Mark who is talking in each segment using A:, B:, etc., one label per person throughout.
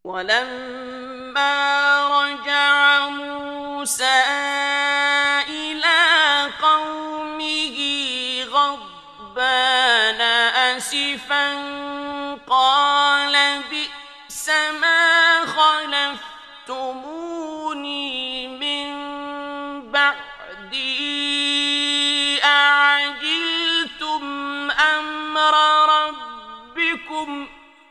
A: ولما رجع موسى إلى قومه غضبان أسفا قال بئس ما خلفتموني من بعدي أعجلتم أمر ربكم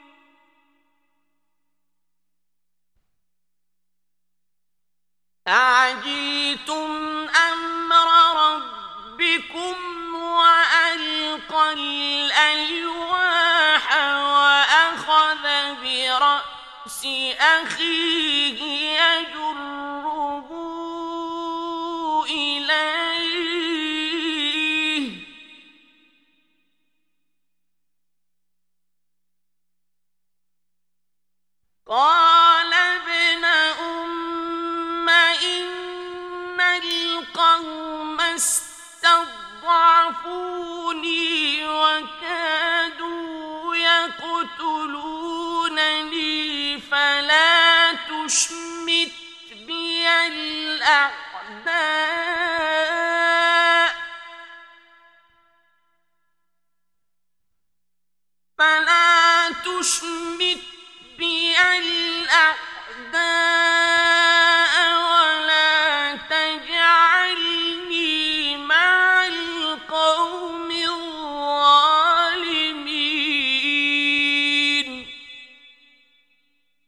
A: وألقى الألواح وأخذ برأس أخيه يجره إليه قال ابن أم إن القوم استضعفوني وكادوا يقتلونني فلا تشمت بي الأعداء فلا تشمت